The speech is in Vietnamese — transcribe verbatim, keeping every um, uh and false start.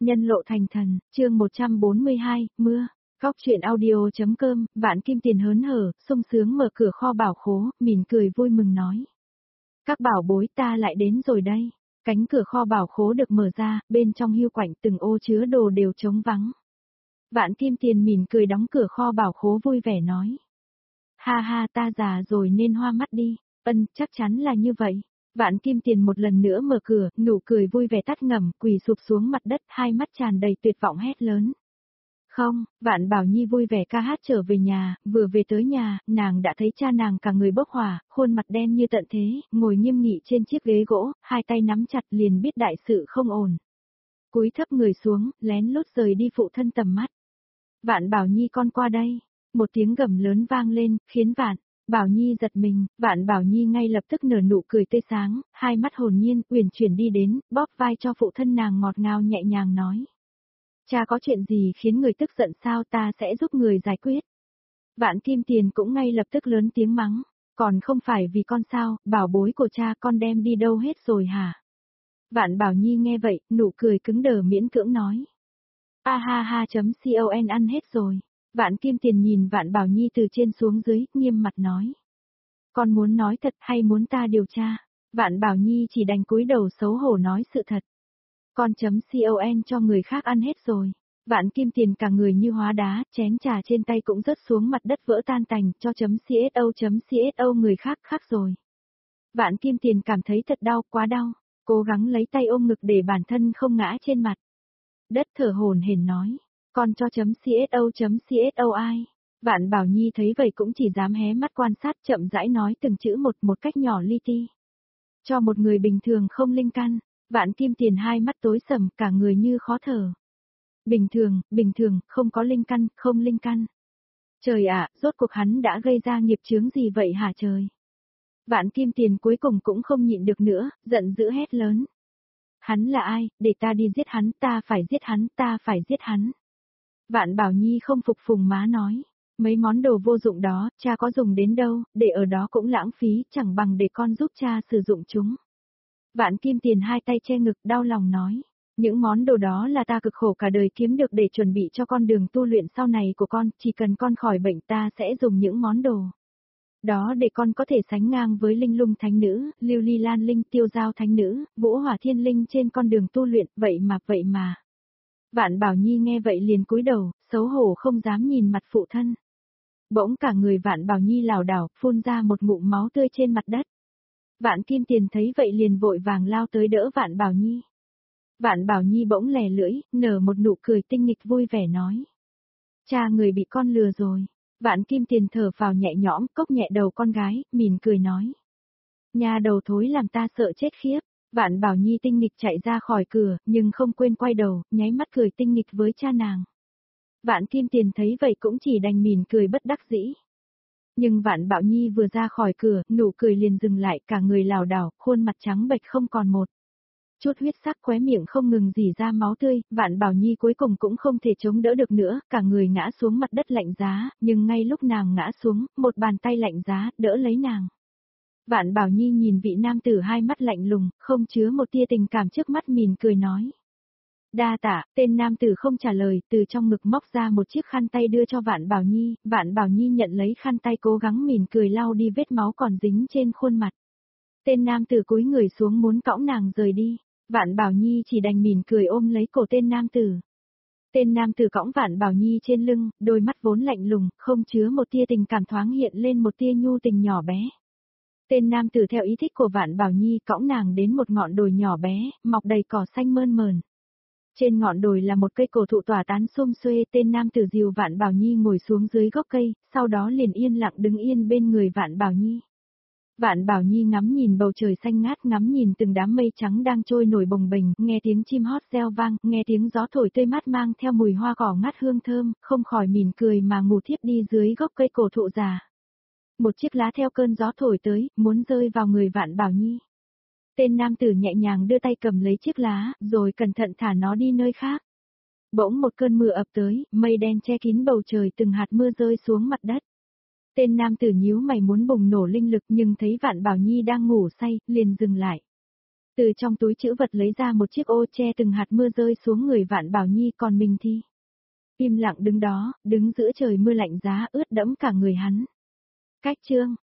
Nhân lộ thành thần, chương một trăm bốn mươi hai, mưa. Góc truyện audio.com, Vạn Kim Tiền hớn hở, sung sướng mở cửa kho bảo khố, mỉm cười vui mừng nói. Các bảo bối ta lại đến rồi đây. Cánh cửa kho bảo khố được mở ra, bên trong hiu quạnh từng ô chứa đồ đều trống vắng. Vạn Kim Tiền mỉm cười đóng cửa kho bảo khố vui vẻ nói. Ha ha, ta già rồi nên hoa mắt đi. Ân, chắc chắn là như vậy. Vạn Kim Tiền một lần nữa mở cửa, nụ cười vui vẻ tắt ngầm, quỳ sụp xuống mặt đất, hai mắt tràn đầy tuyệt vọng hét lớn. Không, Vạn Bảo Nhi vui vẻ ca hát trở về nhà, vừa về tới nhà, nàng đã thấy cha nàng cả người bốc hỏa, khuôn mặt đen như tận thế, ngồi nghiêm nghị trên chiếc ghế gỗ, hai tay nắm chặt liền biết đại sự không ổn. Cúi thấp người xuống, lén lút rời đi phụ thân tầm mắt. Vạn Bảo Nhi con qua đây, một tiếng gầm lớn vang lên, khiến Vạn Bảo Nhi giật mình, Vạn Bảo Nhi ngay lập tức nở nụ cười tươi sáng, hai mắt hồn nhiên, uyển chuyển đi đến, bóp vai cho phụ thân nàng ngọt ngào nhẹ nhàng nói. Cha có chuyện gì khiến người tức giận sao, ta sẽ giúp người giải quyết. Vạn Kim Tiền cũng ngay lập tức lớn tiếng mắng, còn không phải vì con sao, bảo bối của cha con đem đi đâu hết rồi hả? Vạn Bảo Nhi nghe vậy, nụ cười cứng đờ miễn cưỡng nói. A ha ha chấm con ăn hết rồi. Vạn Kim Tiền nhìn Vạn Bảo Nhi từ trên xuống dưới, nghiêm mặt nói. Con muốn nói thật hay muốn ta điều tra? Vạn Bảo Nhi chỉ đành cúi đầu xấu hổ nói sự thật. Con chấm con cho người khác ăn hết rồi. Vạn Kim Tiền cả người như hóa đá, chén trà trên tay cũng rớt xuống mặt đất vỡ tan tành, cho chấm co chấm co người khác khác rồi. Vạn Kim Tiền cảm thấy thật đau, quá đau, cố gắng lấy tay ôm ngực để bản thân không ngã trên mặt. Đất thở hổn hển nói. Con cho chấm co chấm co ai? Vạn Bảo Nhi thấy vậy cũng chỉ dám hé mắt quan sát, chậm rãi nói từng chữ một một cách nhỏ li ti. Cho một người bình thường không linh căn. Vạn Kim Tiền hai mắt tối sầm, cả người như khó thở. Bình thường, bình thường, không có linh căn, không linh căn. Trời ạ, rốt cuộc hắn đã gây ra nghiệp chướng gì vậy hả trời? Vạn Kim Tiền cuối cùng cũng không nhịn được nữa, giận dữ hét lớn. Hắn là ai, để ta đi giết hắn, ta phải giết hắn, ta phải giết hắn. Vạn Bảo Nhi không phục phùng má nói. Mấy món đồ vô dụng đó, cha có dùng đến đâu, để ở đó cũng lãng phí, chẳng bằng để con giúp cha sử dụng chúng. Vạn Kim Tiền hai tay che ngực đau lòng nói. Những món đồ đó là ta cực khổ cả đời kiếm được để chuẩn bị cho con đường tu luyện sau này của con, chỉ cần con khỏi bệnh ta sẽ dùng những món đồ đó để con có thể sánh ngang với Linh Lung Thánh Nữ, Lưu Ly Lan Linh, Tiêu Giao Thánh Nữ, Vũ Hỏa Thiên Linh trên con đường tu luyện, vậy mà, vậy mà. Vạn Bảo Nhi nghe vậy liền cúi đầu, xấu hổ không dám nhìn mặt phụ thân. Bỗng cả người Vạn Bảo Nhi lảo đảo, phun ra một ngụm máu tươi trên mặt đất. Vạn Kim Tiền thấy vậy liền vội vàng lao tới đỡ Vạn Bảo Nhi. Vạn Bảo Nhi bỗng lè lưỡi, nở một nụ cười tinh nghịch vui vẻ nói. Cha người bị con lừa rồi. Vạn Kim Tiền thở phào nhẹ nhõm, cốc nhẹ đầu con gái, mỉm cười nói. Nhà đầu thối làm ta sợ chết khiếp. Vạn Bảo Nhi tinh nghịch chạy ra khỏi cửa, nhưng không quên quay đầu, nháy mắt cười tinh nghịch với cha nàng. Vạn Kim Tiền thấy vậy cũng chỉ đành mỉm cười bất đắc dĩ. Nhưng Vạn Bảo Nhi vừa ra khỏi cửa, nụ cười liền dừng lại, cả người lảo đảo, khuôn mặt trắng bệch không còn một chút huyết sắc, khóe miệng không ngừng rỉ ra máu tươi, Vạn Bảo Nhi cuối cùng cũng không thể chống đỡ được nữa, cả người ngã xuống mặt đất lạnh giá, nhưng ngay lúc nàng ngã xuống, một bàn tay lạnh giá đỡ lấy nàng. Vạn Bảo Nhi nhìn vị nam tử hai mắt lạnh lùng, không chứa một tia tình cảm trước mắt, mỉm cười nói. Đa tạ, tên nam tử không trả lời, từ trong ngực móc ra một chiếc khăn tay đưa cho Vạn Bảo Nhi, Vạn Bảo Nhi nhận lấy khăn tay cố gắng mỉm cười lau đi vết máu còn dính trên khuôn mặt. Tên nam tử cúi người xuống muốn cõng nàng rời đi, Vạn Bảo Nhi chỉ đành mỉm cười ôm lấy cổ tên nam tử. Tên nam tử cõng Vạn Bảo Nhi trên lưng, đôi mắt vốn lạnh lùng, không chứa một tia tình cảm thoáng hiện lên một tia nhu tình nhỏ bé. Tên nam tử theo ý thích của Vạn Bảo Nhi cõng nàng đến một ngọn đồi nhỏ bé, mọc đầy cỏ xanh mơn mờn. Trên ngọn đồi là một cây cổ thụ tỏa tán xum xuê, tên nam tử dìu Vạn Bảo Nhi ngồi xuống dưới gốc cây, sau đó liền yên lặng đứng yên bên người Vạn Bảo Nhi. Vạn Bảo Nhi ngắm nhìn bầu trời xanh ngát, ngắm nhìn từng đám mây trắng đang trôi nổi bồng bềnh, nghe tiếng chim hót reo vang, nghe tiếng gió thổi tươi mát mang theo mùi hoa cỏ ngát hương thơm, không khỏi mỉm cười mà ngủ thiếp đi dưới gốc cây cổ thụ già. Một chiếc lá theo cơn gió thổi tới, muốn rơi vào người Vạn Bảo Nhi. Tên nam tử nhẹ nhàng đưa tay cầm lấy chiếc lá, rồi cẩn thận thả nó đi nơi khác. Bỗng một cơn mưa ập tới, mây đen che kín bầu trời, từng hạt mưa rơi xuống mặt đất. Tên nam tử nhíu mày muốn bùng nổ linh lực nhưng thấy Vạn Bảo Nhi đang ngủ say, liền dừng lại. Từ trong túi trữ vật lấy ra một chiếc ô che từng hạt mưa rơi xuống người Vạn Bảo Nhi, còn mình thì im lặng đứng đó, đứng giữa trời mưa lạnh giá ướt đẫm cả người hắn. Cách chương